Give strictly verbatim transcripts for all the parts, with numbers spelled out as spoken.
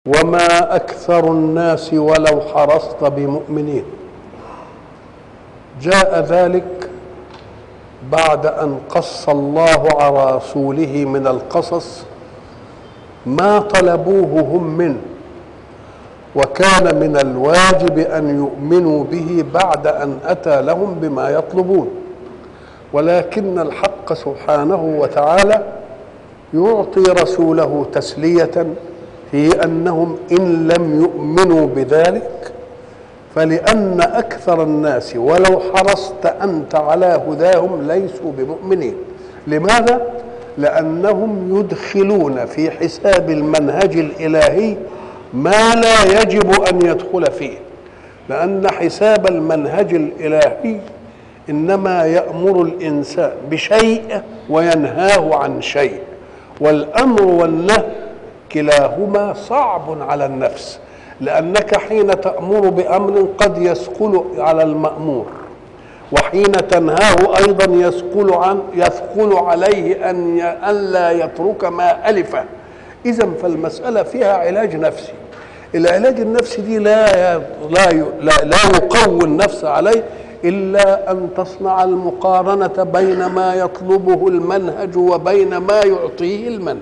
وما أكثر الناس ولو حرصت بمؤمنين. جاء ذلك بعد أن قص الله على رسوله من القصص ما طلبوه هم منه، وكان من الواجب أن يؤمنوا به بعد أن أتى لهم بما يطلبون، ولكن الحق سبحانه وتعالى يعطي رسوله تسلية في أنهم إن لم يؤمنوا بذلك فلأن أكثر الناس ولو حرصت أنت على هداهم ليسوا بمؤمنين. لماذا؟ لأنهم يدخلون في حساب المنهج الإلهي ما لا يجب أن يدخل فيه، لأن حساب المنهج الإلهي إنما يأمر الإنسان بشيء وينهاه عن شيء، والأمر والنهي كلاهما صعب على النفس، لأنك حين تأمر بأمر قد يثقل على المأمور، وحين تنهاه أيضا يثقل عن يثقل عليه أن أن لا يترك ما ألفه. إذن فالمسألة فيها علاج نفسي. العلاج النفسي دي لا لا لا, لا يقوي النفس عليه إلا أن تصنع المقارنة بين ما يطلبه المنهج وبين ما يعطيه المنهج.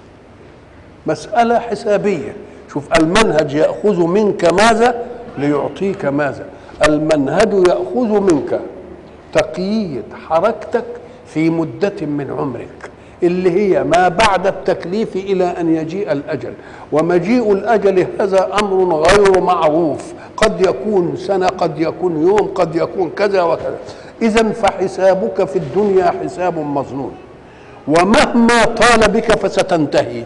مسألة حسابية. شوف، المنهج يأخذ منك ماذا ليعطيك ماذا. المنهج يأخذ منك تقييد حركتك في مدة من عمرك اللي هي ما بعد التكليف إلى أن يجيء الأجل، ومجيء الأجل هذا أمر غير معروف، قد يكون سنة، قد يكون يوم، قد يكون كذا وكذا. إذن فحسابك في الدنيا حساب مظنون، ومهما طال بك فستنتهي.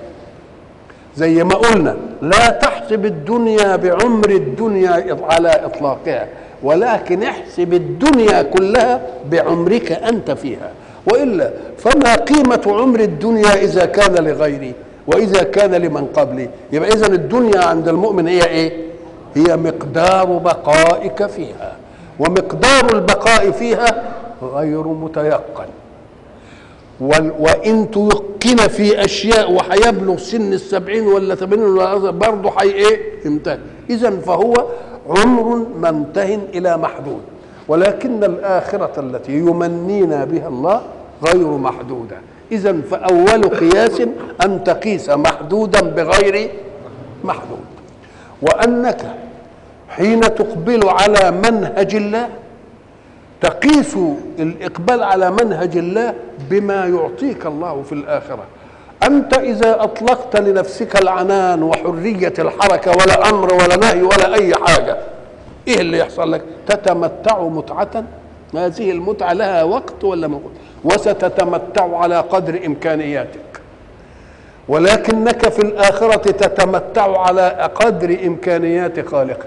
زي ما قلنا لا تحسب الدنيا بعمر الدنيا على إطلاقها، ولكن احسب الدنيا كلها بعمرك أنت فيها، وإلا فما قيمة عمر الدنيا إذا كان لغيري وإذا كان لمن قبلي؟ يبقى إذن الدنيا عند المؤمن هي إيه؟ هي مقدار بقائك فيها، ومقدار البقاء فيها غير متيقن. وإن تيقن في أشياء وحيبلغ سن السبعين ولا ثمانين ولا برضه حي إيه؟ ينتهي. إذن فهو عمر منته إلى محدود، ولكن الآخرة التي يمنينا بها الله غير محدودة. إذن فأول قياس أن تقيس محدودا بغير محدود، وأنك حين تقبل على منهج الله تقيس الإقبال على منهج الله بما يعطيك الله في الآخرة. أنت إذا أطلقت لنفسك العنان وحرية الحركة ولا أمر ولا نهي ولا أي حاجة، إيه اللي يحصل لك؟ تتمتع متعة، هذه المتعة لها وقت ولا موقت، وستتمتع على قدر إمكانياتك، ولكنك في الآخرة تتمتع على قدر إمكانيات خالقك.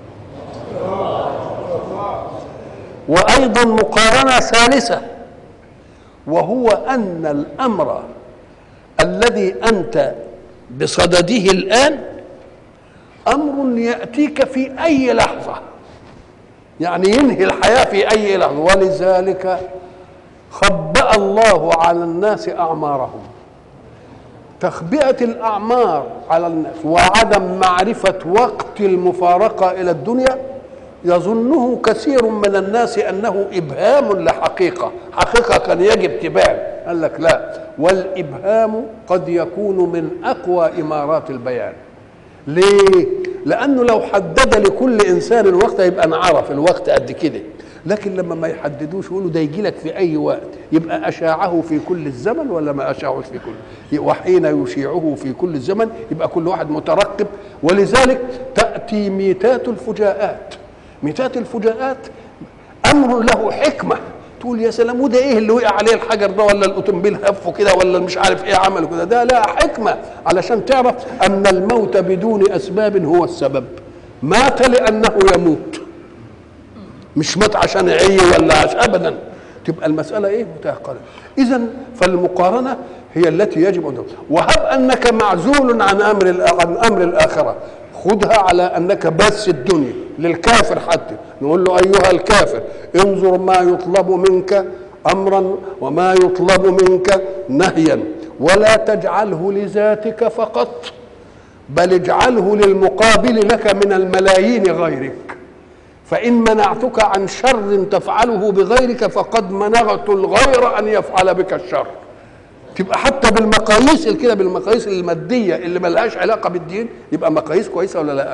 وأيضا مقارنة ثالثة، وهو أن الأمر الذي أنت بصدده الآن أمر يأتيك في أي لحظة، يعني ينهي الحياة في أي لحظة. ولذلك خبأ الله على الناس أعمارهم. تخبئة الأعمار على الناس وعدم معرفة وقت المفارقة إلى الدنيا يظنه كثير من الناس أنه إبهام لحقيقة، حقيقة كان يجب تبان. قال لك لا، والإبهام قد يكون من أقوى إمارات البيان. ليه؟ لأنه لو حدد لكل إنسان الوقت يبقى نعرف الوقت قد كده، لكن لما ما يحددوش يقولوا ده يجي لك في أي وقت، يبقى أشاعه في كل الزمن ولا ما أشاعوش في كل، وحين يشيعه في كل الزمن يبقى كل واحد مترقب. ولذلك تأتي ميتات الفجاءات. ميتات الفجاءات أمر له حكمة، تقول يا سلام وده ايه اللي وقع عليه الحجر ده، ولا الأوتومبيل هفه كده، ولا مش عارف ايه عمله كده. ده لا حكمة علشان تعرف أن الموت بدون أسباب هو السبب. مات لأنه يموت، مش مات عشان يعي ولا عشان أبدا. تبقى المسألة ايه؟ متيقنة. إذن فالمقارنة هي التي يجب أن تكون. وهب أنك معزول عن أمر عن أمر الآخرة، خذها على أنك بس الدنيا. للكافر حتى نقول له أيها الكافر انظر ما يطلب منك أمرا وما يطلب منك نهيا، ولا تجعله لذاتك فقط، بل اجعله للمقابل لك من الملايين غيرك، فإن منعتك عن شر تفعله بغيرك فقد منعت الغير أن يفعل بك الشر. تبقى حتى بالمقاييس كده، بالمقاييس المادية اللي ملهاش علاقة بالدين، يبقى مقاييس كويسة ولا لا؟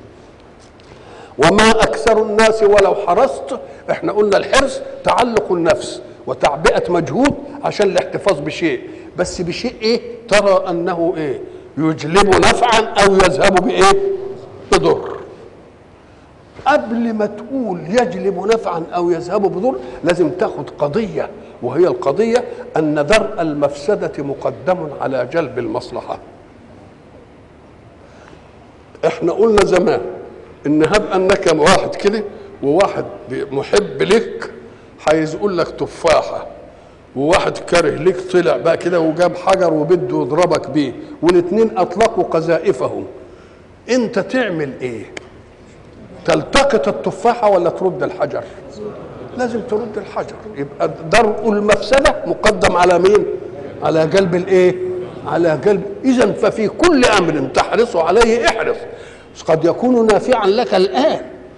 وما أكثر الناس ولو حرصت. احنا قلنا الحرص تعلق النفس وتعبئة مجهود عشان الاحتفاظ بشيء، بس بشيء ايه؟ ترى أنه ايه؟ يجلب نفعا أو يذهب بايه؟ بضر. قبل ما تقول يجلب نفعا أو يذهب بضر لازم تاخد قضية، وهي القضية أن درء المفسدة مقدم على جلب المصلحة. احنا قلنا زمان ان هب انك واحد كده وواحد محب لك عايز يقول لك تفاحه، وواحد كاره لك طلع بقى كده وجاب حجر وبده يضربك بيه، والاثنين اطلقوا قذائفهم، انت تعمل ايه؟ تلتقط التفاحه ولا ترد الحجر؟ لازم ترد الحجر. يبقى درء المفسده مقدم على مين؟ على جلب الايه؟ على جلب. اذا ففي كل امر تحرص عليه احرص، قد يكون نافعا لك الآن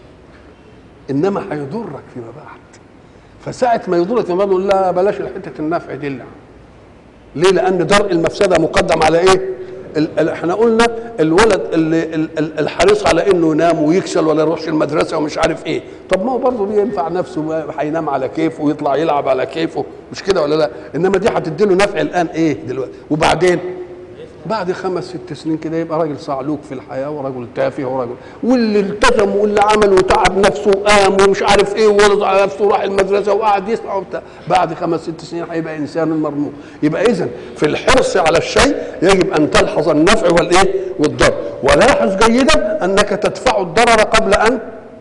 إنما هيضرك فيما بعد، فساعة ما يضرك فيما بعد نقول لا بلاش حتة النفع دي. لا. ليه؟ لأن درء المفسدة مقدم على إيه؟ احنا قلنا الولد اللي الحريص على إنه ينام ويكسل ولا يروحش المدرسة ومش عارف إيه، طب ما هو برضه بينفع نفسه، هينام على كيفه ويطلع يلعب على كيفه، مش كده ولا لا؟ إنما دي هتديله نفع الآن إيه دلوقتي، وبعدين بعد خمس ست سنين كده يبقى راجل صعلوك في الحياه ورجل تافه ورجل، واللي التزم واللي عمل وتعب نفسه وقام ومش عارف ايه وولد على نفسه وراح المدرسه وقعد يسمع وبتاع، بعد خمس ست سنين هيبقى انسان مرموق. يبقى اذا في الحرص على الشيء يجب ان تلحظ النفع والايه؟ والضرر. ولاحظ جيدا انك تدفع الضرر قبل ان.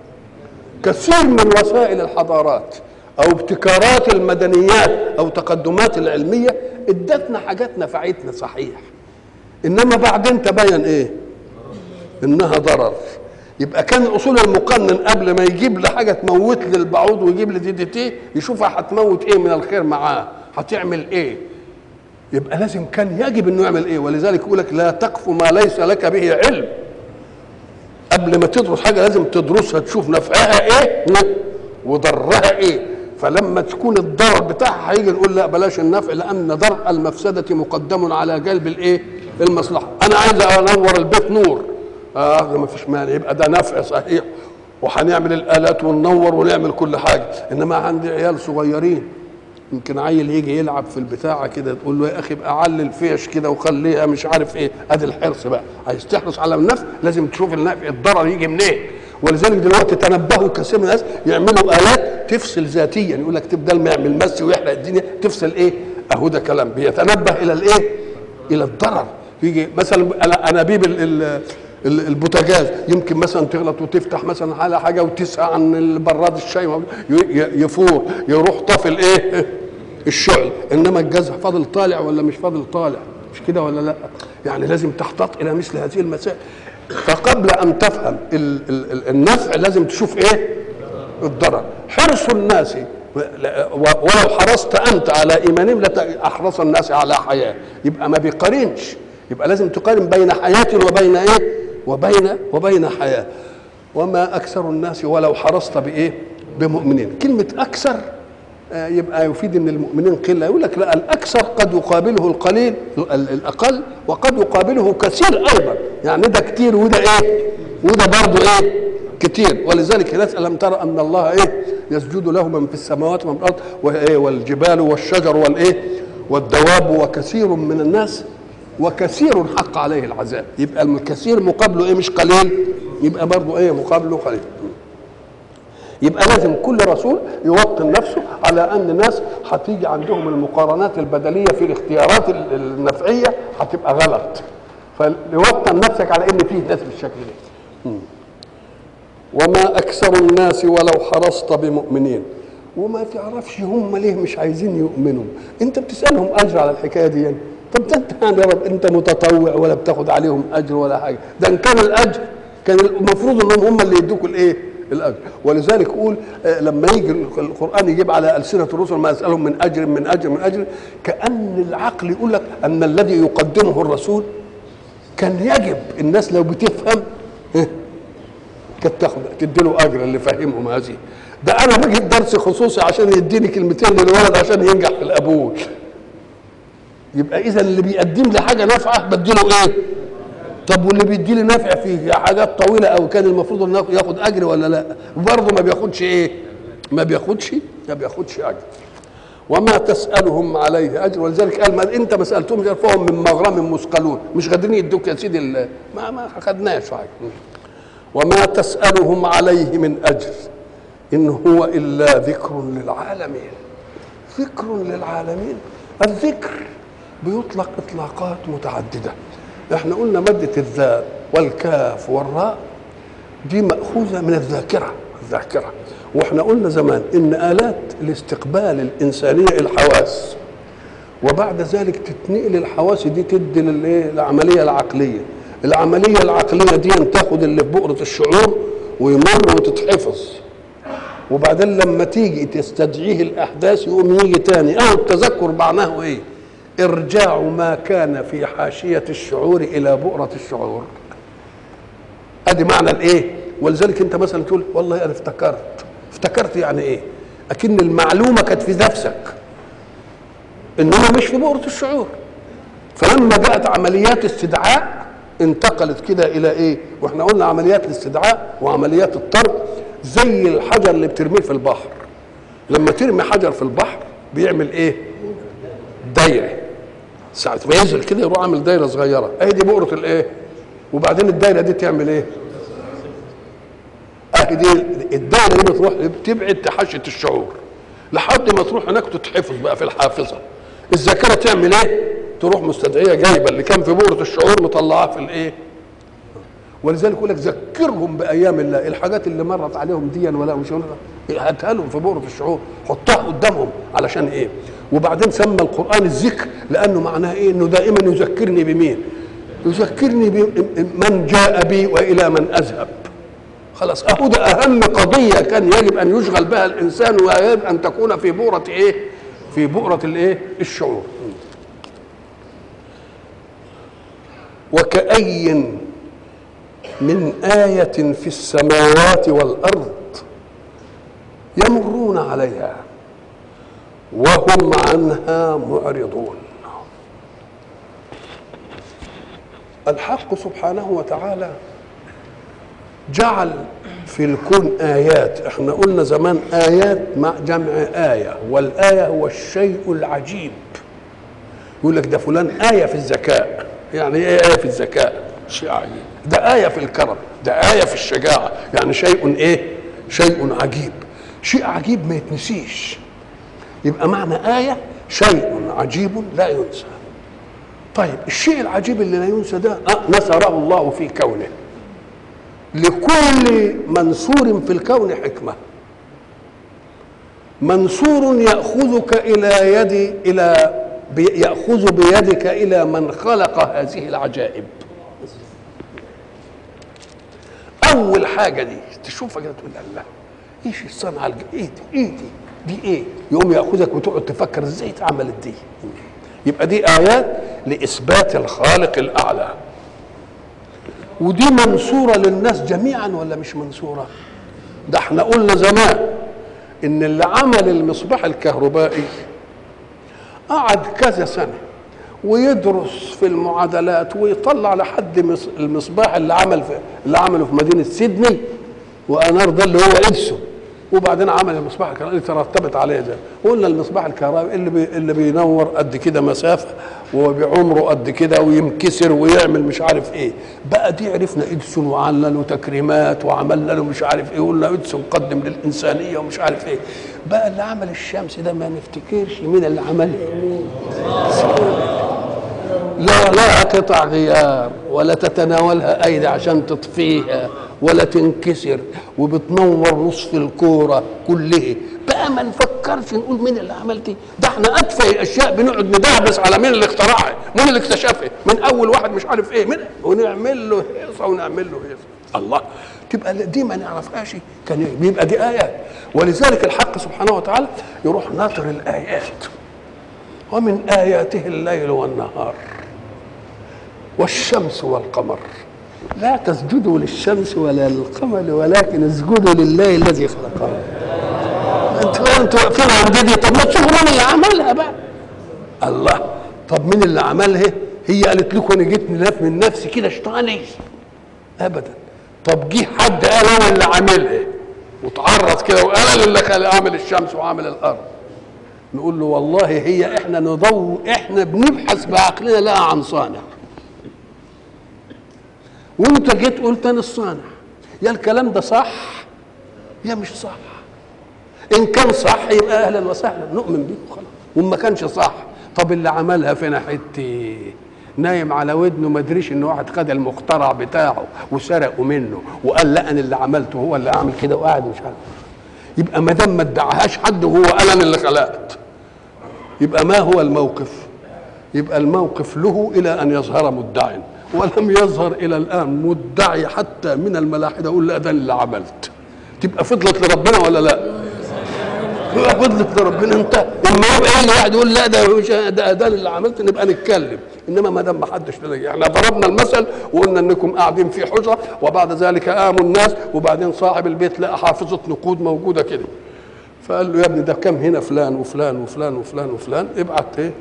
كثير من وسائل الحضارات او ابتكارات المدنيات او تقدمات العلميه ادتنا حاجات نفعتنا صحيح، انما بعدين تبين ايه؟ انها ضرر. يبقى كان الاصول المقنن قبل ما يجيب لي حاجه تموت لي البعوض ويجيب لي دي دي تي يشوفها هتموت ايه من الخير معاه، هتعمل ايه؟ يبقى لازم كان يجب انه يعمل ايه؟ ولذلك يقول لك لا تقف ما ليس لك به علم. قبل ما تدرس حاجه لازم تدرسها تشوف نفعها ايه وضرها ايه. فلما تكون الضرر بتاعها هيجي نقول لا بلاش النفع، لان درء المفسده مقدم على جلب الايه؟ المصلحه. انا عايز انور البيت نور، اه ما فيش مانع، يبقى ده نفع صحيح، وهنعمل الالات وننور ونعمل كل حاجه. انما عندي عيال صغيرين، يمكن عيل يجي يلعب في البتاعه كده تقول له يا اخي ابقى علل فيش كده وخليها مش عارف ايه. ادي الحرص بقى، عايز تحرص على النفع لازم تشوف النفع الضرر يجي منين. ولذلك دلوقتي تنبهوا كثير من الناس يعملوا الات تفصل ذاتيا، يقول لك تبدل ما يعمل مس ويحرق الدنيا تفصل ايه؟ اهو ده كلام بيتنبه الى الايه؟ الى الضرر. يجي مثلا انابيب البوتاجاز يمكن مثلا تغلط وتفتح مثلا على حاجه وتسعى عن البراد الشاي يفور يروح طافي الايه؟ الشعل. انما الجاز فاضل طالع ولا مش فاضل طالع؟ مش كده ولا لا؟ يعني لازم تحتاط الى مثل هذه المسائل. فقبل ان تفهم النفع لازم تشوف ايه؟ الضرر. حرص الناس ولو حرصت انت على ايمانهم لاحرص الناس على حياه. يبقى ما بيقارنش، يبقى لازم تقارن بين حياه وبين ايه؟ وبين وبين حياه. وما اكثر الناس ولو حرصت بايه؟ بمؤمنين. كلمه اكثر يبقى يفيد ان المؤمنين قله. يقول لك لا، الاكثر قد يقابله القليل الاقل، وقد يقابله كثير ايضا. يعني ده كتير وده ايه؟ وده برضه ايه؟ كتير. ولذلك ناس الم ترى ان الله ايه؟ يسجد له من في السماوات ومن في الارض وايه؟ والجبال والشجر والايه؟ والدواب وكثير من الناس وكثير حق عليه العذاب. يبقى الكثير مقابله ايه؟ مش قليل، يبقى برضه ايه؟ مقابله قليل. يبقى لازم كل رسول يوطن نفسه على ان ناس هتيجي عندهم المقارنات البدليه في الاختيارات النفعيه هتبقى غلط، فيوطن نفسك على ان فيه ناس بالشكل ده. وما اكثر الناس ولو حرصت بمؤمنين. وما تعرفش هم ليه مش عايزين يؤمنوا. انت بتسالهم اجر على الحكايه دي يعني. طب انت يعني يا رب انت متطوع ولا بتاخد عليهم اجر ولا حاجه؟ ده ان كان الاجر كان المفروض انهم هم اللي يدوكوا الايه؟ الاجر. ولذلك يقول لما يجي القران يجيب على السنه الرسل ما يسالهم من اجر من اجر من اجر، كان العقل يقول لك ان الذي يقدمه الرسول كان يجب الناس لو بتفهم كانت تاخد تدي له اجر اللي فهمهم هذه. ده انا بجيب درس خصوصي عشان يديني كلمتين للولد عشان ينجح في القبول. يبقى اذا اللي بيقدم لي حاجه نافعه بدي له ايه؟ طب واللي بيدي لي نافع في حاجات طويله او كان المفروض انه ياخد اجر ولا لا؟ برضه ما بياخدش ايه؟ ما بياخدش ما بياخدش اجر. وما تسالهم عليه اجر، ولذلك قال ما انت ما سالتهمش فهم من مغرم مثقلون، مش قادرين يدوك يا سيدي ما ما خدناش حاجه. وما تسالهم عليه من اجر ان هو الا ذكر للعالمين. ذكر للعالمين، الذكر بيطلق اطلاقات متعدده. احنا قلنا ماده الذال والكاف والراء دي ماخوذه من الذاكره، الذاكره. واحنا قلنا زمان ان الات الاستقبال الانسانيه الحواس، وبعد ذلك تتنقل الحواس دي تدي للايه؟ العمليه العقليه. العمليه العقليه دي تاخد اللي في بؤره الشعور ويمر وتتحفظ، وبعدين لما تيجي تستدعيه الاحداث يقوم يجي تاني. اه التذكر معناه ايه؟ ارجاع ما كان في حاشيه الشعور الى بؤره الشعور. ادي معنى الايه؟ ولذلك انت مثلا تقول والله انا افتكرت. افتكرت يعني ايه؟ اكن المعلومه كانت في نفسك انما مش في بؤره الشعور. فلما جاءت عمليات استدعاء انتقلت كده الى ايه؟ واحنا قلنا عمليات الاستدعاء وعمليات الطرد زي الحجر اللي بترميه في البحر. لما ترمي حجر في البحر بيعمل ايه؟ دايره. ساعه ما ينزل كده يروح عامل دايره صغيره، اهي دي بؤره الايه؟ وبعدين الدايره دي تعمل ايه؟ اهي دي الدايره دي بتروح بتبعد تحاشيه الشعور لحد ما تروح هناك تتحفظ بقى في الحافظه. الذاكره تعمل ايه؟ تروح مستدعيه جايبه اللي كان في بؤره الشعور مطلعاه في الايه؟ ولذلك يقول لك ذكرهم بايام الله، الحاجات اللي مرت عليهم دي ولا مش هاتها لهم في بؤره الشعور، حطها قدامهم علشان ايه؟ وبعدين سمى القران الذكر لانه معناه ايه؟ انه دائما يذكرني بمين؟ يذكرني بمن جاء بي والى من اذهب. خلاص اهو ده اهم قضيه كان يجب ان يشغل بها الانسان، ويجب ان تكون في بؤره ايه؟ في بؤره الايه؟ الشعور. وكأي من آية في السماوات والأرض يمرون عليها وهم عنها معرضون. الحق سبحانه وتعالى جعل في الكون آيات. احنا قلنا زمان آيات مع جمع آية، والآية هو الشيء العجيب. يقول لك ده فلان آية في الذكاء. يعني ايه آية في الذكاء؟ شيء عجيب. ده آية في الكرم، ده آية في الشجاعة، يعني شيء ايه؟ شيء عجيب. شيء عجيب ما يتنسيش. يبقى معنى آية شيء عجيب لا ينسى. طيب الشيء العجيب اللي لا ينسى ده نثره الله في كونه. لكل منصور في الكون حكمة. منصور يأخذك إلى يد إلى يأخذ بيدك إلى من خلق هذه العجائب. أول حاجة دي تشوفها كده تقول الله إيش الصنعة إيه دي؟ إيه دي؟ دي إيه؟ يقوم يأخذك وتقعد تفكر إزاي اتعملت دي. يبقى دي آيات لإثبات الخالق الأعلى. ودي منصورة للناس جميعا ولا مش منصورة؟ ده احنا قلنا زمان إن اللي عمل المصباح الكهربائي قعد كذا سنة ويدرس في المعادلات ويطلع لحد المصباح اللي عمل في اللي عمله في مدينة سيدني وأنار ده اللي هو إدسون، وبعدين عمل المصباح الكهربائي اللي ترتبت عليه ده. قلنا المصباح الكهربائي اللي بي اللي بينور قد كده مسافة وبعمره قد كده وينكسر ويعمل مش عارف ايه. بقى دي عرفنا إدسون وعملنا له تكريمات وعملنا له مش عارف ايه، قلنا إدسون قدم للإنسانية ومش عارف ايه. بقى اللي عمل الشمس ده ما نفتكرش مين اللي عملها. لا لا قطع غيار ولا تتناولها ايدي عشان تطفيها ولا تنكسر، وبتنور نصف الكوره كلها. بقى ما نفكرش نقول مين اللي عملتي. ده احنا اتفه الاشياء بنقعد ندعبس على مين اللي اخترعها، مين اللي اكتشفها، من اول واحد مش عارف ايه من ونعمل له هيصه ونعمل له هيصه. الله، تبقى دي ما نعرفهاش كان بيبقى دي ايات. ولذلك الحق سبحانه وتعالى يروح ناطر الايات. ومن اياته الليل والنهار. والشمس والقمر لا تسجدوا للشمس ولا للقمر ولكن اسجدوا لله الذي خلقها. انتوا انتوا واقفين عند دي، طب ما تشوفوا مين اللي عملها بقى. الله، طب مين اللي عملها؟ هي قالت لكم انا جيت من نفسي كده شطاني؟ ابدا. طب جه حد قال انا اللي عاملها وتعرض كده وقال انا اللي خلق عامل الشمس وعامل الارض، نقول له والله هي احنا نضو احنا بنبحث بعقلنا لها عن صانع، وانت جيت قلت انا الصانع. يا الكلام ده صح يا مش صح. ان كان صح يبقى اهلا وسهلا نؤمن بيه وخلاص، وما كانش صح طب اللي عملها فينا حته نايم على ودنه ما ادريش ان واحد خد المخترع بتاعه وسرقه منه وقال لا انا اللي عملته هو اللي اعمل كده وقاعد مش عارف. يبقى ما دام ما ادعاهاش حد وهو قال انا اللي خلقت، يبقى ما هو الموقف؟ يبقى الموقف له الى ان يظهر مدعي، ولم يظهر الى الان مدعي حتى من الملاحده يقول لا ده اللي عملت. تبقى فضلت لربنا ولا لا؟ يبقى فضلت لربنا. انت اما يبقى اللي واحد يقول لا ده ده, ده اللي عملت نبقى نتكلم، انما ما دام ما حدش تلاقي. احنا ضربنا المثل وقلنا انكم قاعدين في حجره وبعد ذلك قاموا الناس وبعدين صاحب البيت لقى حافظه نقود موجوده كده، فقال له يا ابني ده كم هنا فلان وفلان وفلان وفلان وفلان، ابعت ايه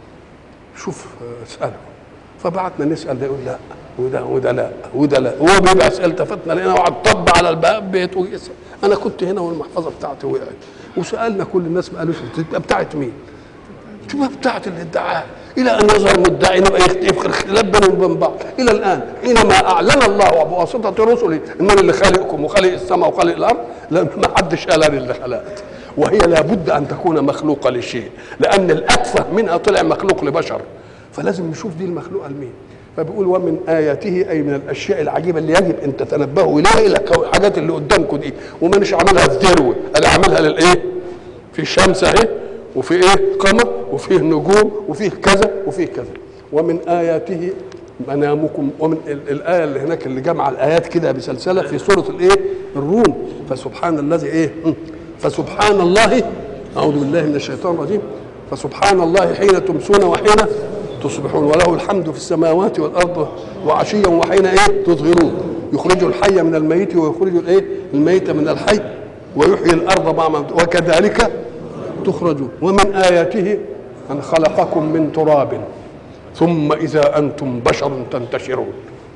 شوف اساله. فبعتنا نسال، ده يقول لا وده وده لا وده لا. هو بيبقى اسئله التفتنا لقينا واحد طب على الباب بيت ويسال انا كنت هنا والمحفظه بتاعتي وقعت، وسالنا كل الناس ما قالوش تبقى بتاعت مين؟ تبقى بتاعت اللي ادعاها، الى ان يظهر مدعي نبقى يبقى اختلاف بينهم وبين بعض. الى الان حينما اعلن الله بواسطه رسله ان اللي خالقكم وخالق السماء وخالق الارض، لا ما حدش قال انا اللي خلقت، وهي لابد ان تكون مخلوقه لشيء، لان الاتفه منها طلع مخلوق لبشر، فلازم نشوف دي المخلوقه لمين. فبيقول ومن اياته اي من الاشياء العجيبه اللي يجب ان تتنبهوا اليها الى الحاجات اللي قدامكم دي، ومانيش عاملها الذروه، انا عاملها للايه؟ في الشمس اهي وفي ايه؟ قمر وفيه نجوم وفيه كذا وفيه كذا. ومن اياته منامكم، ومن الايه اللي هناك اللي جمع الايات كده بسلسله في سوره الايه؟ الروم. فسبحان الذي ايه؟ فسبحان الله، اعوذ بالله من الشيطان الرجيم، فسبحان الله حين تمسون وحين تصبحون وله الحمد في السماوات والارض وعشيا وحين ايه؟ تظهرون، يخرج الحي من الميت ويخرج الايه؟ الميت من الحي ويحيي الارض بعد موتها وكذلك تخرجون. ومن اياته ان خلقكم من تراب ثم اذا انتم بشر تنتشرون.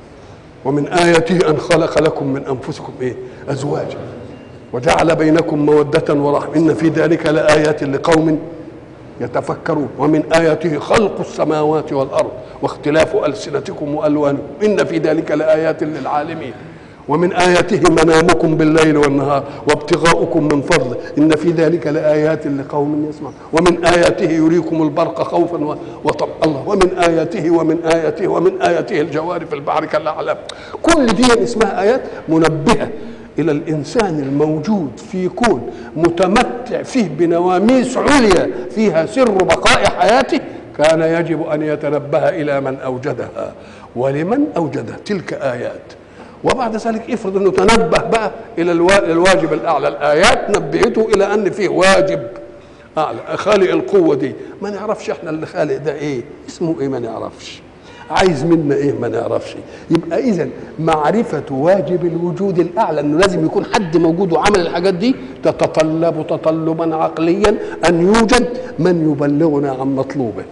ومن اياته ان خلق لكم من انفسكم ايه؟ ازواجا وجعل بينكم موده ورحمه ان في ذلك لايات لقوم يتفكرون. ومن آياته خلق السماوات والأرض واختلاف ألسنتكم وألوانكم إن في ذلك لآيات للعالمين. ومن آياته منامكم بالليل والنهار وابتغاؤكم من فضله إن في ذلك لآيات لقوم يسمعون. ومن آياته يريكم البرق خوفا وطمعا. الله. ومن آياته ومن آياته ومن آياته الجوار في البحر كالأعلام. كل دي اسمها آيات منبهة إلى الإنسان الموجود في كون متمتع فيه بنواميس عليا فيها سر بقاء حياته، كان يجب أن يتنبه إلى من أوجدها ولمن أوجدها. تلك آيات. وبعد ذلك افرض أنه تنبه بقى إلى الواجب الأعلى. الآيات نبهته إلى أن فيه واجب أعلى، خالق القوة دي ما نعرفش احنا اللي خالق ده إيه اسمه إيه، ما نعرفش عايز منا ايه ما نعرفش. يبقى اذا معرفه واجب الوجود الاعلى انه لازم يكون حد موجود وعمل الحاجات دي تتطلب تطلبا عقليا ان يوجد من يبلغنا عن مطلوبه.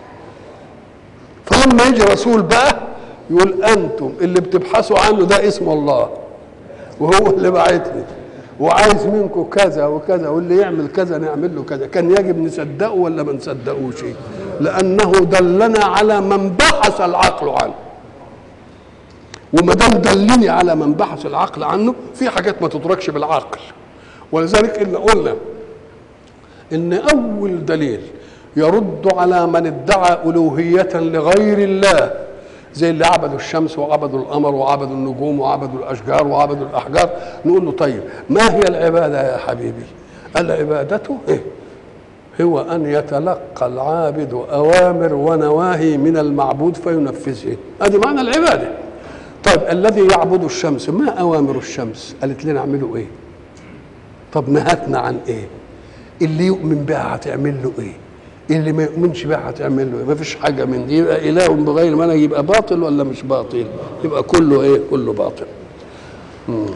فلما يجي رسول بقى يقول انتم اللي بتبحثوا عنه ده اسم الله وهو اللي بعتني وعايز منكم كذا وكذا واللي يعمل كذا نعمل له كذا، كان يجب نصدقه ولا ما نصدقوش؟ لانه دلنا على من بحث العقل عنه. وما دام دلني على من بحث العقل عنه في حاجات ما تدركش بالعقل. ولذلك إن قلنا ان اول دليل يرد على من ادعى الوهيه لغير الله زي اللي عبدوا الشمس وعبدوا القمر وعبدوا النجوم وعبدوا الاشجار وعبدوا الاحجار، نقول له طيب ما هي العباده يا حبيبي؟ العباده إيه؟ هو ان يتلقى العابد اوامر ونواهي من المعبود فينفذها، ادي معنى العباده. طيب الذي يعبد الشمس ما اوامر الشمس؟ قالت لنا اعملوا ايه؟ طب نهتنا عن ايه؟ اللي يؤمن بها هتعمل له ايه؟ اللي ما يؤمنش بها هتعمل له؟ ما فيش حاجه من دي. يبقى اله بغير منهج يبقى باطل ولا مش باطل؟ يبقى كله ايه؟ كله باطل. مم.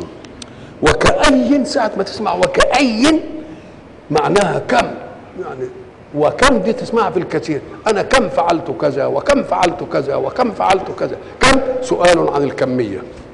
وكأي، ساعة ما تسمع وكأي معناها كم، يعني وكم دي تسمعها في الكثير. أنا كم فعلت كذا وكم فعلت كذا وكم فعلت كذا. كم سؤال عن الكمية.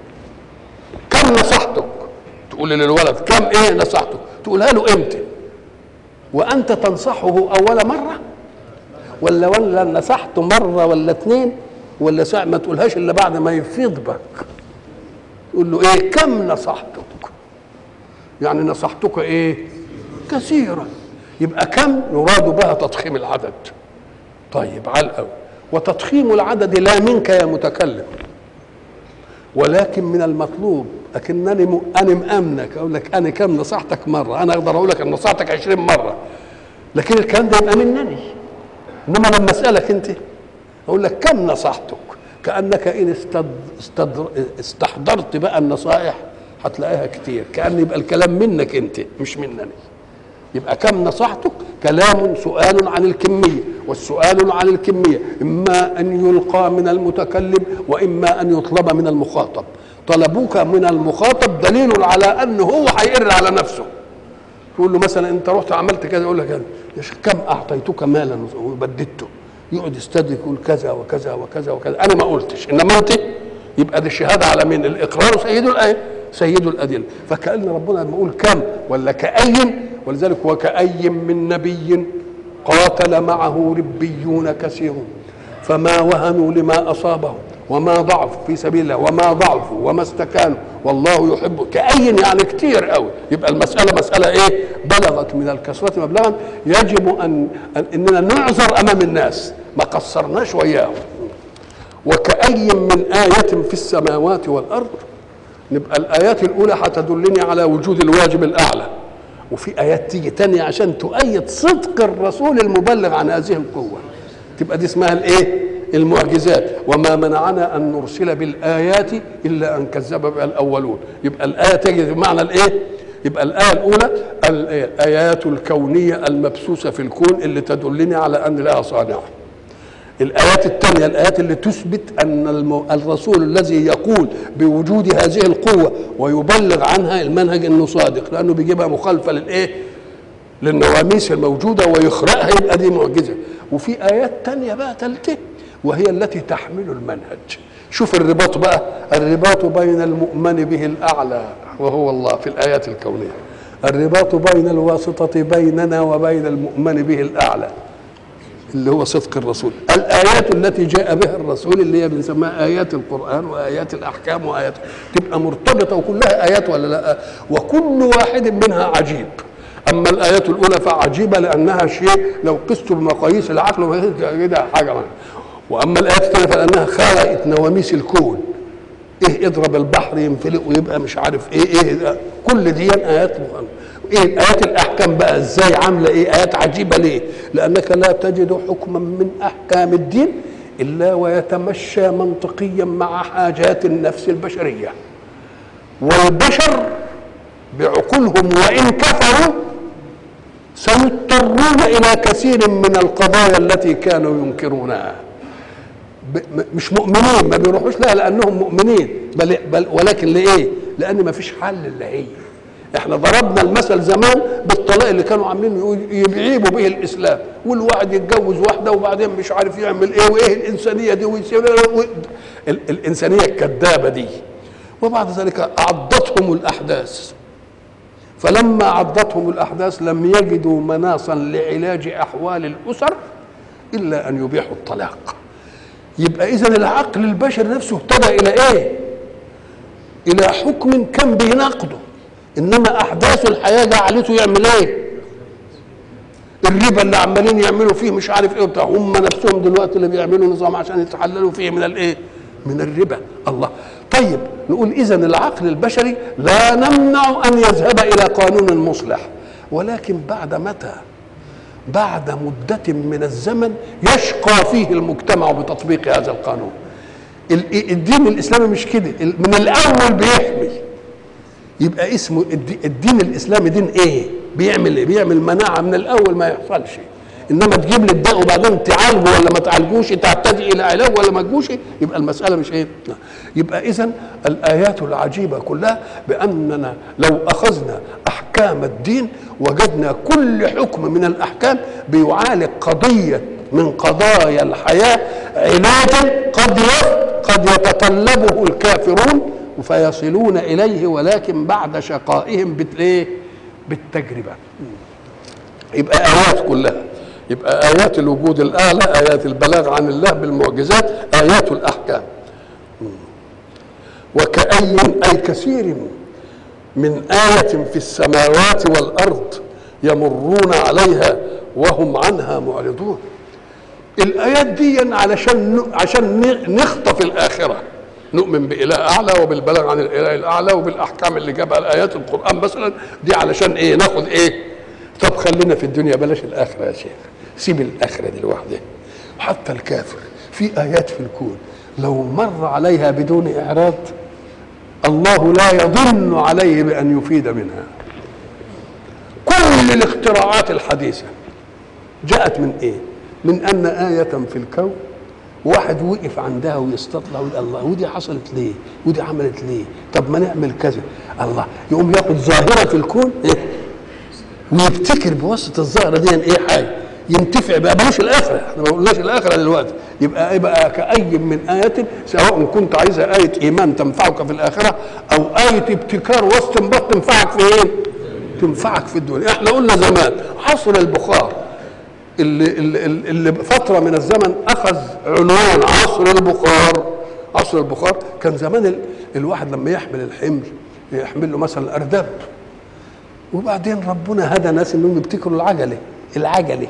كم نصحتك؟ تقول للولد كم إيه نصحتك؟ تقولها له إمتى؟ وأنت تنصحه أول مرة ولا ولا نصحته مرة ولا اثنين ولا ساعة؟ ما تقولهاش إلا بعد ما يفيض بك. تقول له إيه؟ كم نصحتك؟ يعني نصحتك ايه؟ كثيرا. يبقى كم يراد بها تضخيم العدد. طيب على الاول، وتضخيم العدد لا منك يا متكلم ولكن من المطلوب. لكنني م... انا مامنك اقول لك انا كم نصحتك مره، انا اقدر اقول لك ان نصحتك عشرين مره، لكن الكلام ده يبقى منني. انما لما اسالك انت اقول لك كم نصحتك، كانك ان استد... استد... استحضرت بقى النصائح هتلاقيها كتير، كأن يبقى الكلام منك انت مش منني. يبقى كم نصحتك كلام سؤال عن الكمية، والسؤال عن الكمية إما أن يلقى من المتكلم وإما أن يطلب من المخاطب. طلبوك من المخاطب دليل على أنه هو هيقر على نفسه. تقول له مثلا أنت رحت عملت كذا، يقول لك كم أعطيتك مالا وبددته، يقعد يستدرك يقول كذا وكذا وكذا وكذا، أنا ما قلتش إنما أنت. يبقى دي الشهادة على مين؟ الإقرار سيد الآية، سيد الأدلة. فكأن ربنا لما يقول كم ولا كأي، ولذلك وكأي من نبي قاتل معه ربيون كثير فما وهنوا لما أصابهم وما ضعفوا في سبيل الله وما ضعفوا وما استكانوا والله يحب. كأي يعني كتير قوي. يبقى المسألة مسألة ايه؟ بلغت من الكثرة مبلغا يجب أن أننا نعذر أمام الناس، ما قصرناش وياهم. وكأي من آية في السماوات والأرض، نبقى الآيات الأولى هتدلني على وجود الواجب الأعلى، وفي آيات تيجي تانية عشان تؤيد صدق الرسول المبلغ عن هذه القوة، تبقى دي اسمها الإيه؟ المعجزات. وما منعنا أن نرسل بالآيات إلا أن كذب بها الأولون. يبقى الآية تجي بمعنى الإيه؟ يبقى الآية الأولى الآيات الكونية المبثوثة في الكون اللي تدلني على أن لها صانع. الآيات الثانية الآيات اللي تثبت أن الرسول الذي يقول بوجود هذه القوة ويبلغ عنها المنهج إنه صادق، لأنه بيجيبها مخالفة للإيه؟ للنواميس الموجودة ويخرقها، يبقى دي معجزة. وفي آيات تانية بقى ثالثة وهي التي تحمل المنهج. شوف الرباط بقى، الرباط بين المؤمن به الأعلى وهو الله في الآيات الكونية، الرباط بين الواسطة بيننا وبين المؤمن به الأعلى اللي هو صدق الرسول. الآيات التي جاء بها الرسول اللي هي بنسميها آيات القرآن وآيات الأحكام وآيات تبقى مرتبطة وكلها آيات ولا لا؟ وكل واحد منها عجيب. أما الآيات الأولى فعجيبة لأنها شيء لو قست بمقاييس العقل كده حاجة معنا. وأما الآيات الثانية فلأنها خلقت نواميس الكون، إيه اضرب البحر ينفلق ويبقى مش عارف إيه إيه، كل دي آيات مخالفة. ايه ايات الاحكام بقى ازاي عامله ايه؟ ايات عجيبه ليه؟ لانك لا تجد حكما من احكام الدين الا ويتمشى منطقيا مع حاجات النفس البشريه، والبشر بعقولهم وان كفروا سيضطرون الى كثير من القضايا التي كانوا ينكرونها. مش مؤمنين، ما بيروحوش لها لانهم مؤمنين، بل, بل ولكن لايه؟ لان ما فيش حل الا هي. احنا ضربنا المثل زمان بالطلاق اللي كانوا عاملين يبعيبوا به الاسلام، والواحد يتجوز واحده وبعدين مش عارف يعمل ايه، وايه الانسانيه دي ويسيب الانسانيه الكذابه دي. وبعد ذلك عضتهم الاحداث، فلما عضتهم الاحداث لم يجدوا مناصا لعلاج احوال الاسر الا ان يبيحوا الطلاق. يبقى اذا العقل البشري نفسه اهتدى الى ايه؟ الى حكم كان بيناقضه، انما احداث الحياه جعلته يعمل ايه؟ الربا اللي عمالين يعملوا فيه مش عارف ايه وبتاع، هم نفسهم دلوقتي اللي بيعملوا نظام عشان يتحللوا فيه من الايه؟ من الربا. الله. طيب نقول اذا العقل البشري لا نمنع ان يذهب الى قانون مصلح، ولكن بعد متى؟ بعد مدة من الزمن يشقى فيه المجتمع بتطبيق هذا القانون. الدين الاسلامي مش كده، من الاول بيحمي. يبقى اسمه الدين الاسلامي دين ايه؟ بيعمل ايه؟ بيعمل مناعه من الاول ما يحصلش. انما تجيب لي الداء وبعدين تعالجه ولا ما تعالجوش، تعتدي الى علاج ولا ما تجوش، يبقى المساله مش ايه. يبقى اذا الايات العجيبه كلها باننا لو اخذنا احكام الدين وجدنا كل حكم من الاحكام بيعالج قضيه من قضايا الحياه علاجا قد قد يتطلبه الكافرون فيصلون اليه، ولكن بعد شقائهم بالايه؟ بالتجربه. يبقى ايات كلها، يبقى ايات الوجود الاعلى، ايات البلاغ عن الله بالمعجزات، ايات الاحكام. وكأي اي كثير من آية في السماوات والارض يمرون عليها وهم عنها معرضون. الايات دي علشان عشان نخطف الاخره، نؤمن بإله أعلى وبالبلاغ عن الإله الأعلى وبالأحكام اللي جابها الآيات القرآن مثلا دي، علشان إيه؟ ناخد إيه؟ طب خلينا في الدنيا بلاش الآخرة يا شيخ، سيب الآخرة دي لوحدها. حتى الكافر في آيات في الكون لو مر عليها بدون إعراض الله لا يظن عليه بأن يفيد منها. كل الاختراعات الحديثة جاءت من إيه؟ من أن آية في الكون واحد وقف عندها ويستطلع ويقول الله ودي حصلت ليه؟ ودي عملت ليه؟ طب ما نعمل كذا. الله يقوم ياخد ظاهره في الكون إيه؟ ويبتكر بواسطه الظاهره دي ايه حاجه ينتفع بقى. بلاش الاخره، احنا ما قلناش الاخره دلوقتي. يبقى يبقى كأي من آية، سواء كنت عايزها آية إيمان تنفعك في الآخرة أو آية ابتكار واستنباط تنفعك في إيه؟ تنفعك في الدنيا. احنا قلنا زمان عصر البخار اللي, اللي, اللي فترة من الزمن أخذ عنوان عصر البخار. عصر البخار كان زمان ال... الواحد لما يحمل الحمل يحمل له مثلا أرداب، وبعدين ربنا هدى ناس انهم يبتكروا العجله العجله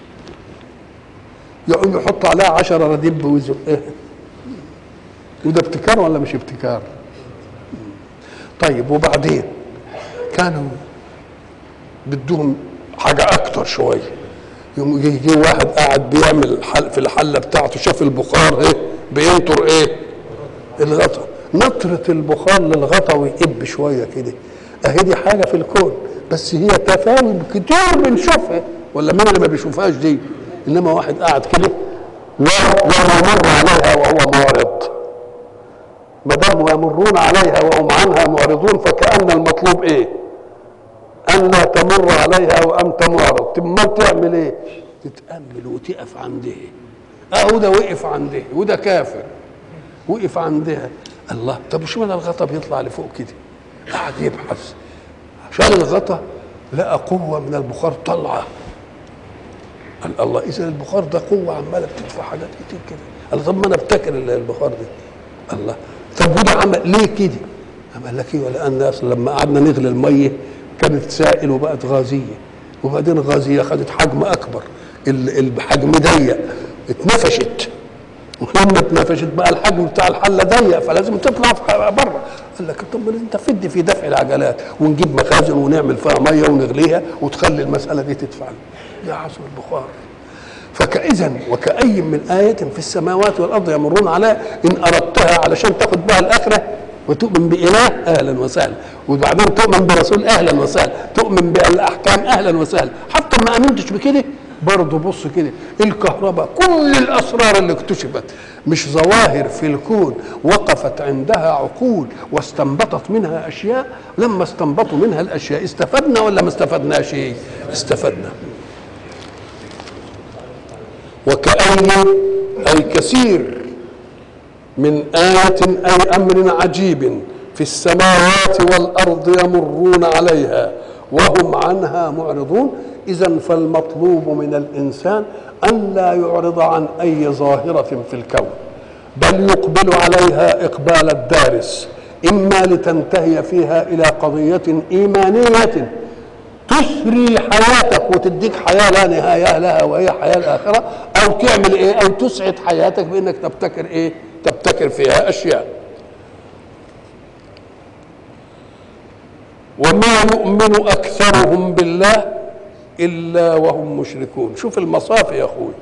يقوم يحطوا عليها عشرة رديب ويزقها. وده ابتكار ولا مش ابتكار؟ طيب وبعدين كانوا بدهم حاجه اكتر شويه، يوم يجي واحد قاعد بيعمل حل في الحله بتاعته، شاف البخار ايه بينطر ايه الغطا، نطره البخار للغطا ويقب شويه كده. اهي دي حاجه في الكون، بس هي تفاوت كتير بنشوفها، ولا مين اللي ما بيشوفهاش دي؟ انما واحد قاعد كده ويمر عليها وهو معرض. ما دام يمرون عليها وهم عنها معرضون فكأن المطلوب ايه؟ ان لا تمر عليها وانت معرض. طب تعمل ايه؟ تتامل وتقف عندها. اهو ده وقف عندها، وده كافر وقف عندها. الله، طب وش من الغطا بيطلع لفوق كده؟ قاعد يبحث، شال الغطا لقى قوه من البخار طالعه. قال الله، اذا البخار ده قوه عماله بتدفع حاجات كتير كده. قال طب ما انا ابتكر البخار ده. الله، طب وده عمل ليه كده؟ قال لك ايه؟ ولان اصلا لما قعدنا نغلي الميه كانت سائل وبقت غازيه، وبعدين الغازيه خدت حجم اكبر، الحجم ضيق اتنفشت، ولما اتنفشت بقى الحجم بتاع الحله ضيق فلازم تطلع بره. قال لك طب ما انت فد في دفع العجلات ونجيب مخازن ونعمل فيها ميه ونغليها وتخلي المساله دي تدفع. ده عصر البخار. فكإذا وكأي من آية في السماوات والأرض يمرون عليها إن أردتها علشان تاخد بها الآخرة وتؤمن بإله أهلا وسهلا، وبعدين تؤمن برسول أهلا وسهلا، تؤمن بالأحكام أهلا وسهلا. حتى ما آمنتش بكده برضه بص كده، الكهرباء كل الأسرار اللي اكتشفت مش ظواهر في الكون وقفت عندها عقول واستنبطت منها أشياء. لما استنبطوا منها الأشياء استفدنا ولا ما استفدناش؟ استفدنا. وكأي أي كثير من آية أي أمر عجيب في السماوات والأرض يمرون عليها وهم عنها معرضون. إذن فالمطلوب من الإنسان أن لا يعرض عن أي ظاهرة في الكون، بل يقبل عليها إقبال الدارس، إما لتنتهي فيها إلى قضية إيمانية تسري حياتك وتديك حياة لا نهاية لها وهي حياة الآخرة، أو تعمل إيه؟ أو تسعد حياتك بأنك تبتكر إيه؟ تبتكر فيها أشياء. وما يؤمن أكثرهم بالله إلا وهم مشركون. شوف المصافي يا أخوي،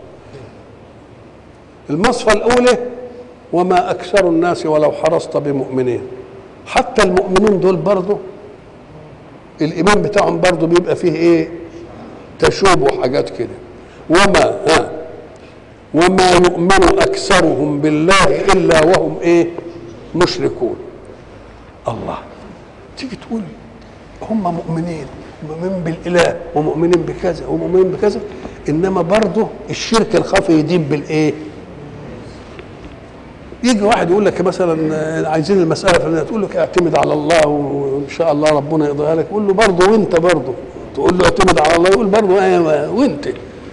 المصفى الأولى وما أكثر الناس ولو حرصت بمؤمنين. حتى المؤمنين دول برضه الإيمان بتاعهم برضه بيبقى فيه إيه؟ تشوب وحاجات كده. وما ها وما يؤمن اكثرهم بالله الا وهم ايه؟ مشركون. الله، تيجي تقول هم مؤمنين مؤمنين بالاله ومؤمنين بكذا ومؤمنين بكذا، انما برضه الشرك الخفي يدين بالايه؟ يجي واحد يقول لك مثلا عايزين المساله فلانيه، تقول له اعتمد على الله وان شاء الله ربنا يقضيها لك، تقول له برضه وانت برضه تقول له اعتمد على الله، يقول برضه ايوه وانت.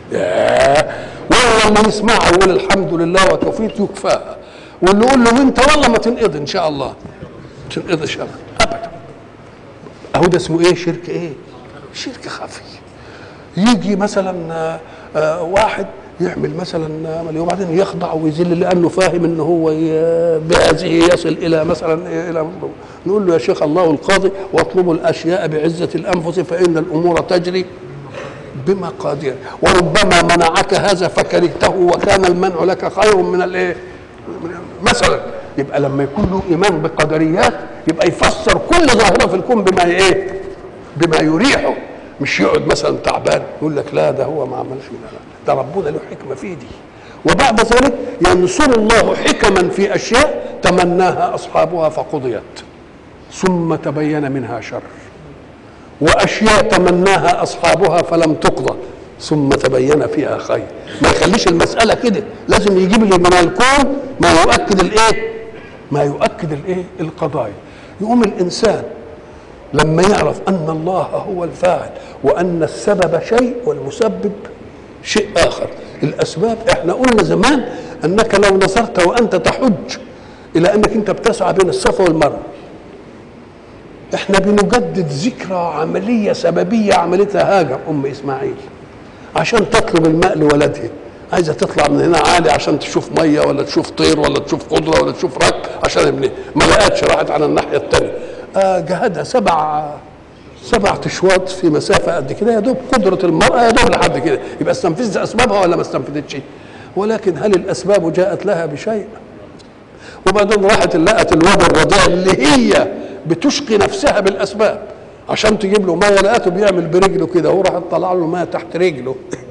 والله لما يسمعها يقول الحمد لله وكفيت يكفاها، واللي يقول له وانت والله ما تنقضي ان شاء الله، ما تنقضيش ابدا. اهو ده اسمه ايه؟ شرك ايه؟ شرك خفي. يجي مثلا آه واحد يعمل مثلا عمل وبعدين يخضع ويذل لانه فاهم ان هو بهذه يصل الى مثلا الى مطلوب. نقول له يا شيخ الله القاضي واطلبوا الاشياء بعزه الانفس فان الامور تجري بمقادير، وربما منعك هذا فكرهته وكان المنع لك خير من الايه؟ مثلا. يبقى لما يكون له ايمان بقدريات يبقى يفسر كل ظاهره في الكون بما ايه؟ بما يريحه، مش يقعد مثلا تعبان يقول لك لا ده هو ما عملش، ده ربنا له حكمه في دي. وبعد ذلك ينصر الله حكما في اشياء تمناها اصحابها فقضيت ثم تبين منها شر، واشياء تمناها اصحابها فلم تقضى ثم تبين فيها خير. ما يخليش المساله كده، لازم يجيب لي من الكون ما يؤكد الايه؟ ما يؤكد الايه؟ القضايا. يقوم الانسان لما يعرف ان الله هو الفاعل وان السبب شيء والمسبب شيء اخر. الاسباب احنا قلنا زمان انك لو نظرت وانت تحج الى انك انت بتسعى بين الصفا والمروه، احنا بنجدد ذكرى عمليه سببيه عملتها هاجر ام اسماعيل عشان تطلب الماء لولدها. عايزه تطلع من هنا عالي عشان تشوف ميه ولا تشوف طير ولا تشوف خضره ولا تشوف رك عشان ابنها، ما لقتش، راحت على الناحيه الثانيه. آه جهدها سبع سبع اشواط في مسافه قد كده، يا دوب قدره المراه يا دوب لحد كده. يبقى استنفذت اسبابها ولا ما استنفذتش؟ ولكن هل الاسباب جاءت لها بشيء؟ وبعدين راحت لقت الواد الرضيع اللي هي بتشقي نفسها بالاسباب عشان تجيب له ميه، لقته بيعمل برجله كده، هو راح طلع له ميه تحت رجله.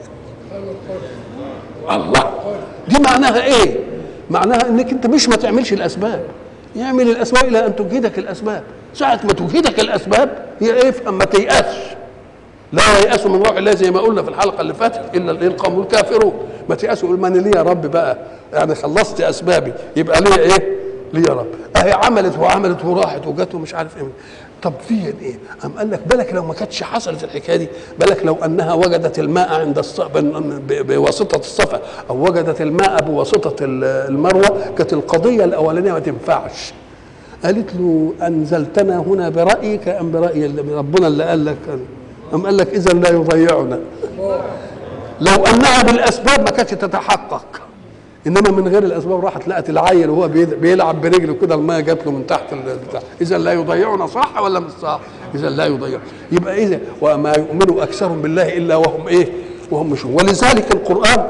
الله، دي معناها ايه؟ معناها انك انت مش ما تعملش الاسباب، يعمل الاسباب الى ان تجهدك الاسباب. ساعه ما تجهدك الاسباب هي افهم ما تيأسش. لا ييأسوا من روح الله زي ما قلنا في الحلقه اللي فاتت الا القوم الكافرون. ما تيأسوا قول ماني ليه يا رب بقى، يعني خلصت اسبابي يبقى ليه ايه؟ ليه يا رب؟ اهي عملت وعملت وراحت وجت ومش عارف ايه. طب في ايه؟ قام قال لك بالك لو ما كانتش حصلت الحكايه دي، بالك لو انها وجدت الماء عند الصفا بواسطه الصفا او وجدت الماء بواسطه المروه، كانت القضيه الاولانيه ما تنفعش. قالت له انزلتنا هنا برايك ام براي ربنا اللي قال لك؟ قام قال لك اذا لا يضيعنا. لو انها بالاسباب ما كانتش تتحقق، انما من غير الاسباب راحت لقت العيل وهو بيلعب برجله كده الماء جات له من تحت البتاع. اذا لا يضيعنا، صح ولا مش صح؟ اذا لا يضيع. يبقى اذا وما يؤمن اكثرهم بالله الا وهم ايه؟ وهم مشركون. ولذلك القران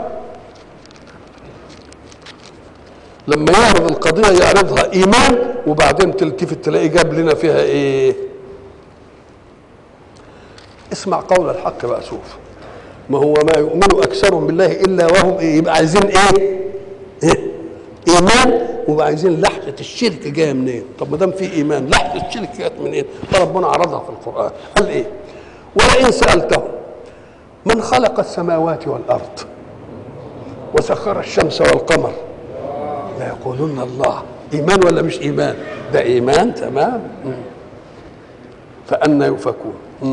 لما يعرض القضيه يعرضها ايمان وبعدين تلتفت تلاقي جاب لنا فيها ايه؟ اسمع قول الحق بقى، شوف. ما هو ما يؤمن اكثرهم بالله الا وهم ايه؟ يبقى عايزين ايه؟ إيه؟ ايمان، وبقى عايزين لحظه الشرك جايه منين؟ طب ما دام في ايمان لحظه الشرك جت منين؟ فربنا عرضها في القران قال ايه؟ ولئن سالتهم من خلق السماوات والارض وسخر الشمس والقمر ليقولن الله. ايمان ولا مش ايمان؟ ده ايمان تمام. فأنى يؤفكون.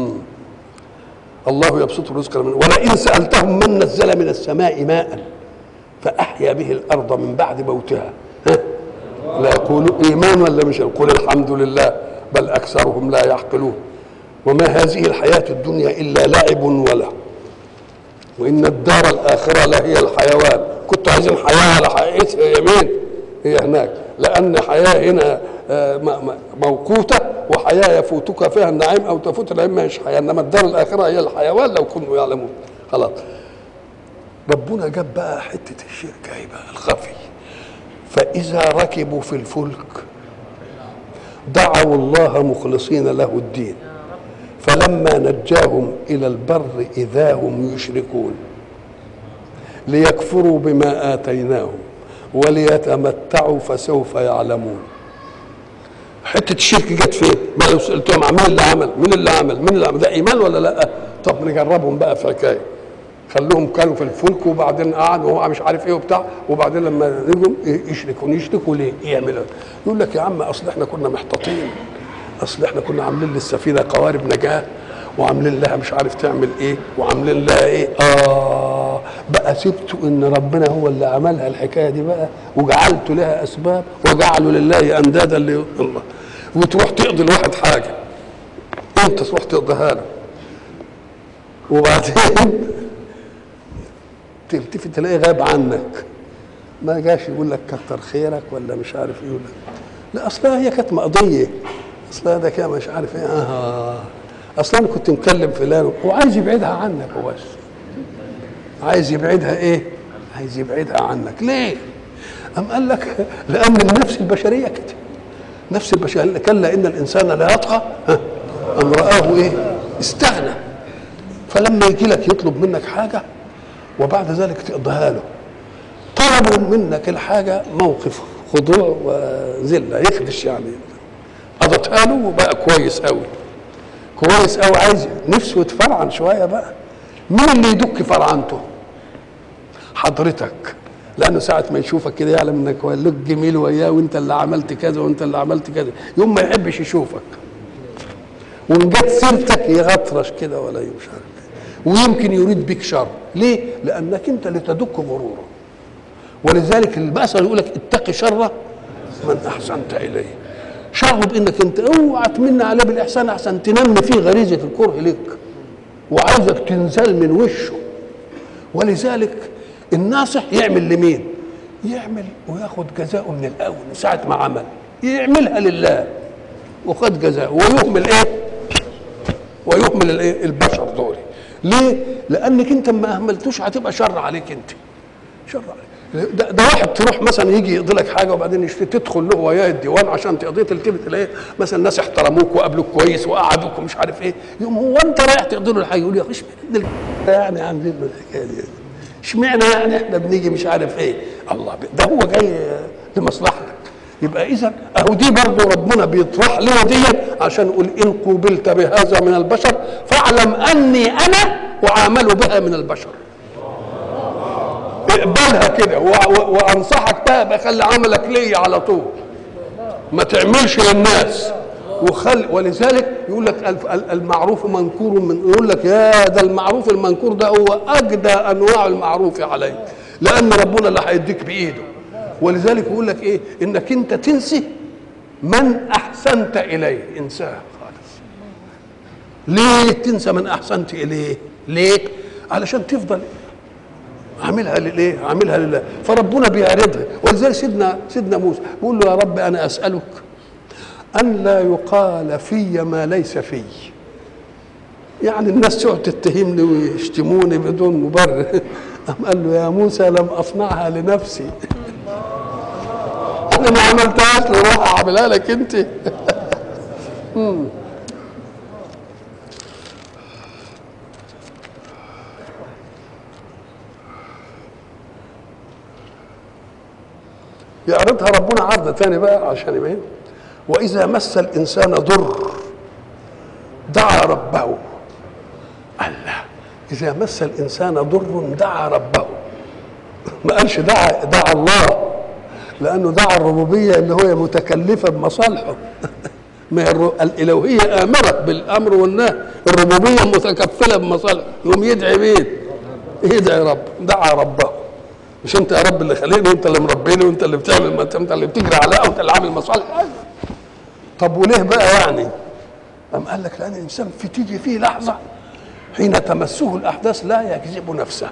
الله يبسط الرزق لمن، ولئن سالتهم من نزل من السماء ماء فأحيا به الأرض من بعد موتها لا يقولوا إيمان ولا مش؟ قل الحمد لله بل أكثرهم لا يعقلون. وما هذه الحياة الدنيا إلا لعب وله وإن الدار الآخرة لهي الحيوان. كنت عايزين حياة على حقيقتها يمين، هي هناك، لأن حياة هنا موقوتة وحياة يفوتك فيها النعيم أو تفوت النعيم مش حياة، إنما الدار الآخرة هي الحيوان لو كانوا يعلمون. خلاص ربنا جاب بقى حتة الشرك اهي بقى الخفي. فإذا ركبوا في الفلك دعوا الله مخلصين له الدين فلما نجاهم إلى البر إذا هم يشركون. ليكفروا بما آتيناهم وليتمتعوا فسوف يعلمون. حته الشرك جت فين؟ ما لو سالتهم مين اللي عمل؟ مين اللي عمل؟ مين اللي عمل؟ ده ايمان ولا لا؟ طب نجربهم بقى في حكايه. خلوهم كانوا في الفلك وبعدين قعدوا وهو مش عارف ايه وبتاع، وبعدين لما نجوا يشركوا يشركوا ليه؟ يعملوا يقول لك يا عم اصل احنا كنا محتاطين، اصل احنا كنا عاملين للسفينه قوارب نجاه وعاملين لها مش عارف تعمل ايه وعاملين لها ايه. اه بقى سبتوا ان ربنا هو اللي عملها الحكايه دي بقى، وجعلت لها اسباب وجعلوا لله اندادا اللي الله، وتروح تقضي الواحد حاجه انت تروح تقضيها له وبعدين تلتفت تلاقيه غاب عنك، ما جاش يقول لك كتر خيرك ولا مش عارف ايه ولا لا، اصلها هي كانت مقضيه، اصلها ده كده مش عارف ايه. اه اصلا انا كنت مكلم فلان وعايز يبعدها عنك، هو بس عايز يبعدها ايه؟ عايز يبعدها عنك. ليه؟ أم قال لك لأن النفس البشرية كده، نفس البشرية كلا إن الإنسان لا يطغى أن رآه إيه؟ استغنى. فلما يجي لك يطلب منك حاجة وبعد ذلك تقضيها له، طلبوا منك الحاجة موقف خضوع وذلة، يخدش يعني، قضتها له وبقى كويس قوي كويس قوي، عايز نفسه يتفرعن شوية بقى. مين اللي يدك فرعنته؟ حضرتك، لانه ساعه ما يشوفك كده يعلم انك لك جميل وياه وانت اللي عملت كذا وانت اللي عملت كذا، يوم ما يحبش يشوفك وان جت سيرتك يغطرش كده ولا مش عارف، ويمكن يريد بك شر. ليه؟ لانك انت اللي تدك غروره. ولذلك المثل يقول لك اتقي شر من احسنت اليه. شره بانك انت اوعى تمن عليه بالاحسان احسن تنمي فيه غريزه الكره لك وعايزك تنزل من وشه. ولذلك الناصح يعمل لمين؟ يعمل وياخد جزاءه من الاول، ساعه ما عمل يعملها لله وخد جزاءه، ويهمل ايه؟ ويهمل الايه؟ البشر دول. ليه؟ لانك انت ما اهملتوش هتبقى شر عليك انت، شر عليك. ده, ده واحد تروح مثلا يجي يقضي لك حاجه وبعدين يشتري تدخل له وياه الديوان عشان تقضيه، تلتفت تلاقيه مثلا ناس احترموك وقابلوك كويس وقعدوك ومش عارف ايه، يوم هو انت رايح تقضي له الحاجه يقول يا اخي اشمعنى يعني عاملين له الحكايه دي؟ اشمعنى يعني احنا بنيجي مش عارف ايه؟ الله ده هو جاي لمصلحتك. يبقى اذا اهو دي برضه ربنا بيطرح لنا دي عشان يقول ان قوبلت بهذا من البشر فاعلم اني انا وعامل بها من البشر. اقبلها كده وانصحك بقى بخلي عملك ليا على طول، ما تعملش للناس وخل. ولذلك يقول لك المعروف منكور من، يقول لك يا ده المعروف المنكور ده هو اجدى انواع المعروف عليك، لان ربنا اللي هيديك بايده. ولذلك يقول لك ايه؟ انك انت تنسي من احسنت اليه، انساه خالص. ليه تنسى من احسنت اليه؟ ليه؟ علشان تفضل عاملها للايه؟ عاملها لله، فربنا بيعرضها. ولذلك سيدنا سيدنا موسى بيقول له يا رب انا اسالك ان لا يقال في ما ليس في، يعني الناس تقعد تتهمني ويشتموني بدون مبرر. قام قال له يا موسى لم اصنعها لنفسي، انا ما عملتهاش لروح اعملها لك انت. يعرضها ربنا عرض ثاني بقى عشان يبين. واذا مس الانسان ضر دعا ربه. الله، اذا مس الانسان ضر دعا ربه، ما قالش دعا دعا الله، لانه دعا الربوبيه اللي هو متكلفه بمصالحه. ما الالوهيه امره بالامر والنهي، الربوبيه متكفله بمصالحه. يقوم يدعي مين؟ يدعي رب. دعا ربه. مش انت يا رب اللي خليني وانت اللي مربيني وانت اللي بتعمل، ما انت اللي بتجري عليا وانت اللي عامل مصالح. طب وليه بقى يعني؟ قام قال لك لان الانسان في تيجي فيه لحظه حين تمسه الاحداث لا يكذب نفسه.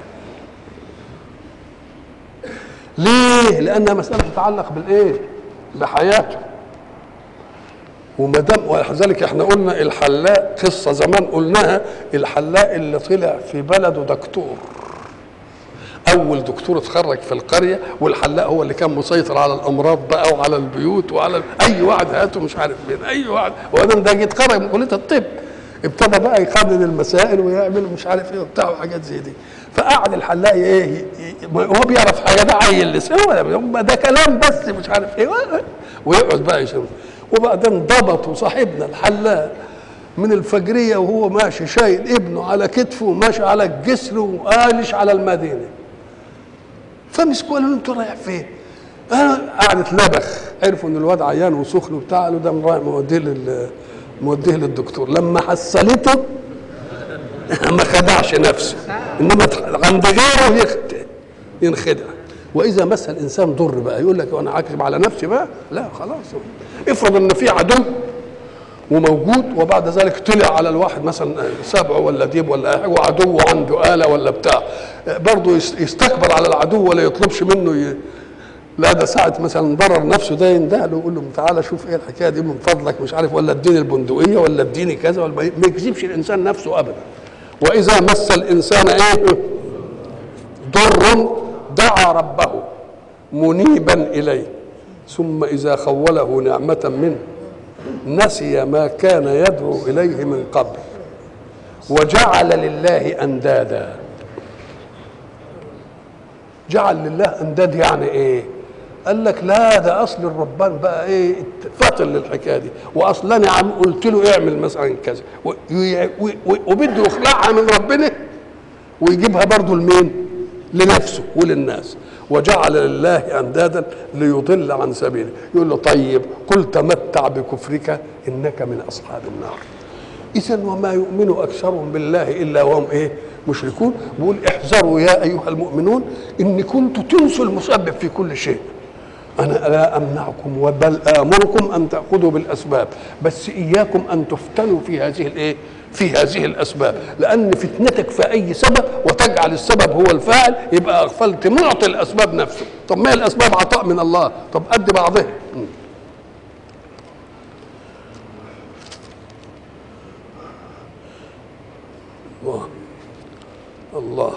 ليه؟ لانها مساله تتعلق بالايه؟ بحياته. وما دام ولذلك احنا قلنا الحلاق، قصه زمان قلناها، الحلاق اللي طلع في بلده دكتور، اول دكتور اتخرج في القريه، والحلاق هو اللي كان مسيطر على الامراض بقى وعلى البيوت وعلى اي واحد هاته مش عارف مين، اي واحد، وبعدين ده جه اتخرج من كليه الطب، ابتدى بقى يقنن المسائل ويعمل مش عارف ايه وبتاع وحاجات زي دي. فقعد الحلاق ايه هو بيعرف حاجه، ده عيل لسه ولا ده كلام بس مش عارف ايه، ويقعد بقى يشوف. وبعدين ضبطوا صاحبنا الحلاق من الفجريه وهو ماشي شايل ابنه على كتفه وماشي على الجسر وقالش على المدينه. فمسكوا قالوا له انت رايح فين؟ قعدت لبخ، عرفوا ان الواد عيان وسخن وبتاع، قالوا ده رايح موديه لل موديه للدكتور. لما حصلته ما خدعش نفسه، انما عند غيره ينخدع. واذا مس الانسان ضر بقى يقول لك وانا عاكب على نفسي بقى، لا خلاص. افرض ان في عدو وموجود وبعد ذلك طلع على الواحد مثلا سبع ولا ديب ولا حاجه وعدو عنده آلة ولا بتاع، برضه يستكبر على العدو ولا يطلبش منه ي... لا ده ساعة مثلا ضرر نفسه ده يندهله ويقول له تعالى شوف ايه الحكايه دي من فضلك مش عارف، ولا اديني البندقيه ولا اديني كذا، ولا ما يكذبش الانسان نفسه ابدا. واذا مس الانسان ايه ضر دعا ربه منيبا اليه ثم اذا خوله نعمه منه نسي ما كان يدعو اليه من قبل وجعل لله اندادا. جعل لله انداد يعني ايه؟ قال لك لا ده اصل الربان بقى ايه فاطن للحكايه دي، واصلا انا عم قلت له اعمل مثلا كذا وبده يخلعها من ربنا ويجيبها برضه لمين؟ لنفسه وللناس. وجعل لله اندادا ليضل عن سبيله. يقول له طيب قل تمتع بكفرك انك من اصحاب النار. اذا وما يؤمن اكثرهم بالله الا وهم ايه؟ مشركون. بيقول احذروا يا ايها المؤمنون ان كنتم تنسوا المسبب في كل شيء. انا لا امنعكم بل امركم ان تاخذوا بالاسباب، بس اياكم ان تفتنوا في هذه الايه؟ في هذه الاسباب، لان فتنتك في اي سبب وتجعل السبب هو الفاعل يبقى اغفلت معطي الاسباب نفسه. طب ما هي الاسباب عطاء من الله، طب قد بعضها. الله الله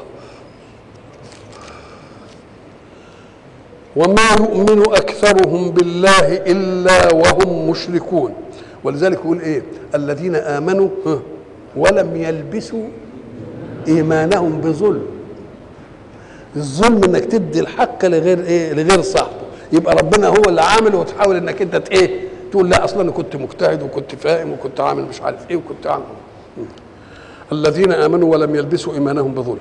وما يؤمن أكثرهم بالله إلا وهم مشركون. ولذلك يقول إيه؟ الذين آمنوا ولم يلبسوا إيمانهم بظلم. الظلم إنك تدي الحق لغير إيه؟ لغير صاحبه. يبقى ربنا هو اللي عامل وتحاول إنك أنت إيه؟ تقول لا أصلا أنا كنت مجتهد وكنت فاهم وكنت عامل مش عارف إيه وكنت عامل. الذين آمنوا ولم يلبسوا إيمانهم بظلم.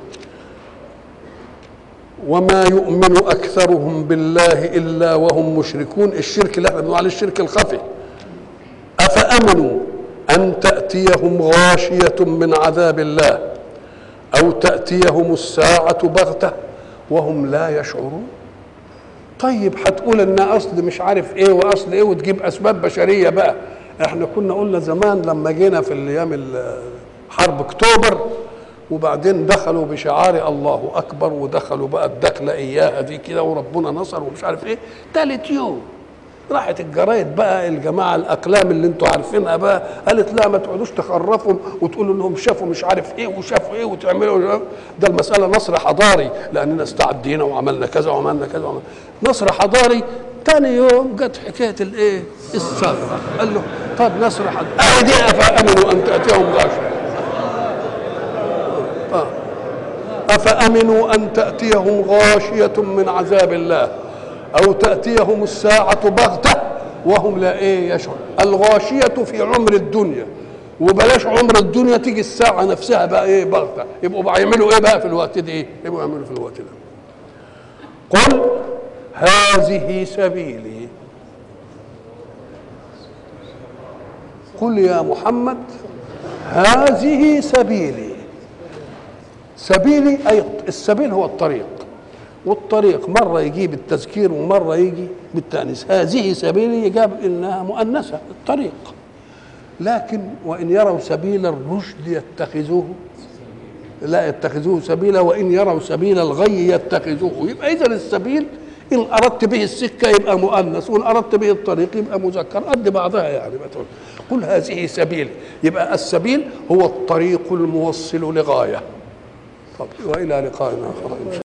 وما يؤمن أكثرهم بالله إلا وهم مشركون. الشرك اللي احنا بنقول عليه الشرك الخفي. أفأمنوا أن تأتيهم غاشية من عذاب الله أو تأتيهم الساعة بغتة وهم لا يشعرون. طيب هتقول إن أصل مش عارف إيه وأصل إيه وتجيب أسباب بشرية بقى. احنا كنا قلنا زمان لما جينا في الأيام حرب أكتوبر وبعدين دخلوا بشعار الله اكبر ودخلوا بقى الدخله اياها دي كده وربنا نصر ومش عارف ايه. ثالث يوم راحت الجرايد بقى الجماعه الاقلام اللي انتوا عارفينها بقى قالت لا ما تقعدوش تخرفهم وتقولوا انهم شافوا مش عارف ايه وشافوا ايه وتعملوا ده المساله نصر حضاري لاننا استعدينا وعملنا كذا وعملنا كذا وعملنا نصر حضاري. ثاني يوم جت حكايه الايه؟ الصبر. قال له طب نصر حضاري اهدي افامنوا ان تاتيهم غاشيه. أفأمنوا أن تأتيهم غاشية من عذاب الله أو تأتيهم الساعة بغتة وهم لا إيه يشعر. الغاشية في عمر الدنيا وبلاش عمر الدنيا تيجي الساعة نفسها بقى إيه بغتة. يبقوا بقى يعملوا إيه بقى في الوقت ده؟ إيه يبقوا يعملوا في الوقت ده؟ قل هذه سبيلي. قل يا محمد هذه سبيلي. سبيلي أي السبيل هو الطريق، والطريق مرة يجيب التذكير ومرة يجي بالتأنيث. هذه سبيلي يجاب إنها مؤنثة الطريق. لكن وإن يروا سبيل الرشد يتخذوه لا يتخذوه سبيلا وإن يروا سبيل الغي يتخذوه. يبقى إذا السبيل إن أردت به السكة يبقى مؤنث وإن أردت به الطريق يبقى مذكر قد بعضها يعني. قل هذه سبيلي يبقى السبيل هو الطريق الموصل لغاية. طب وإلى لقاء آخر إن شاء الله.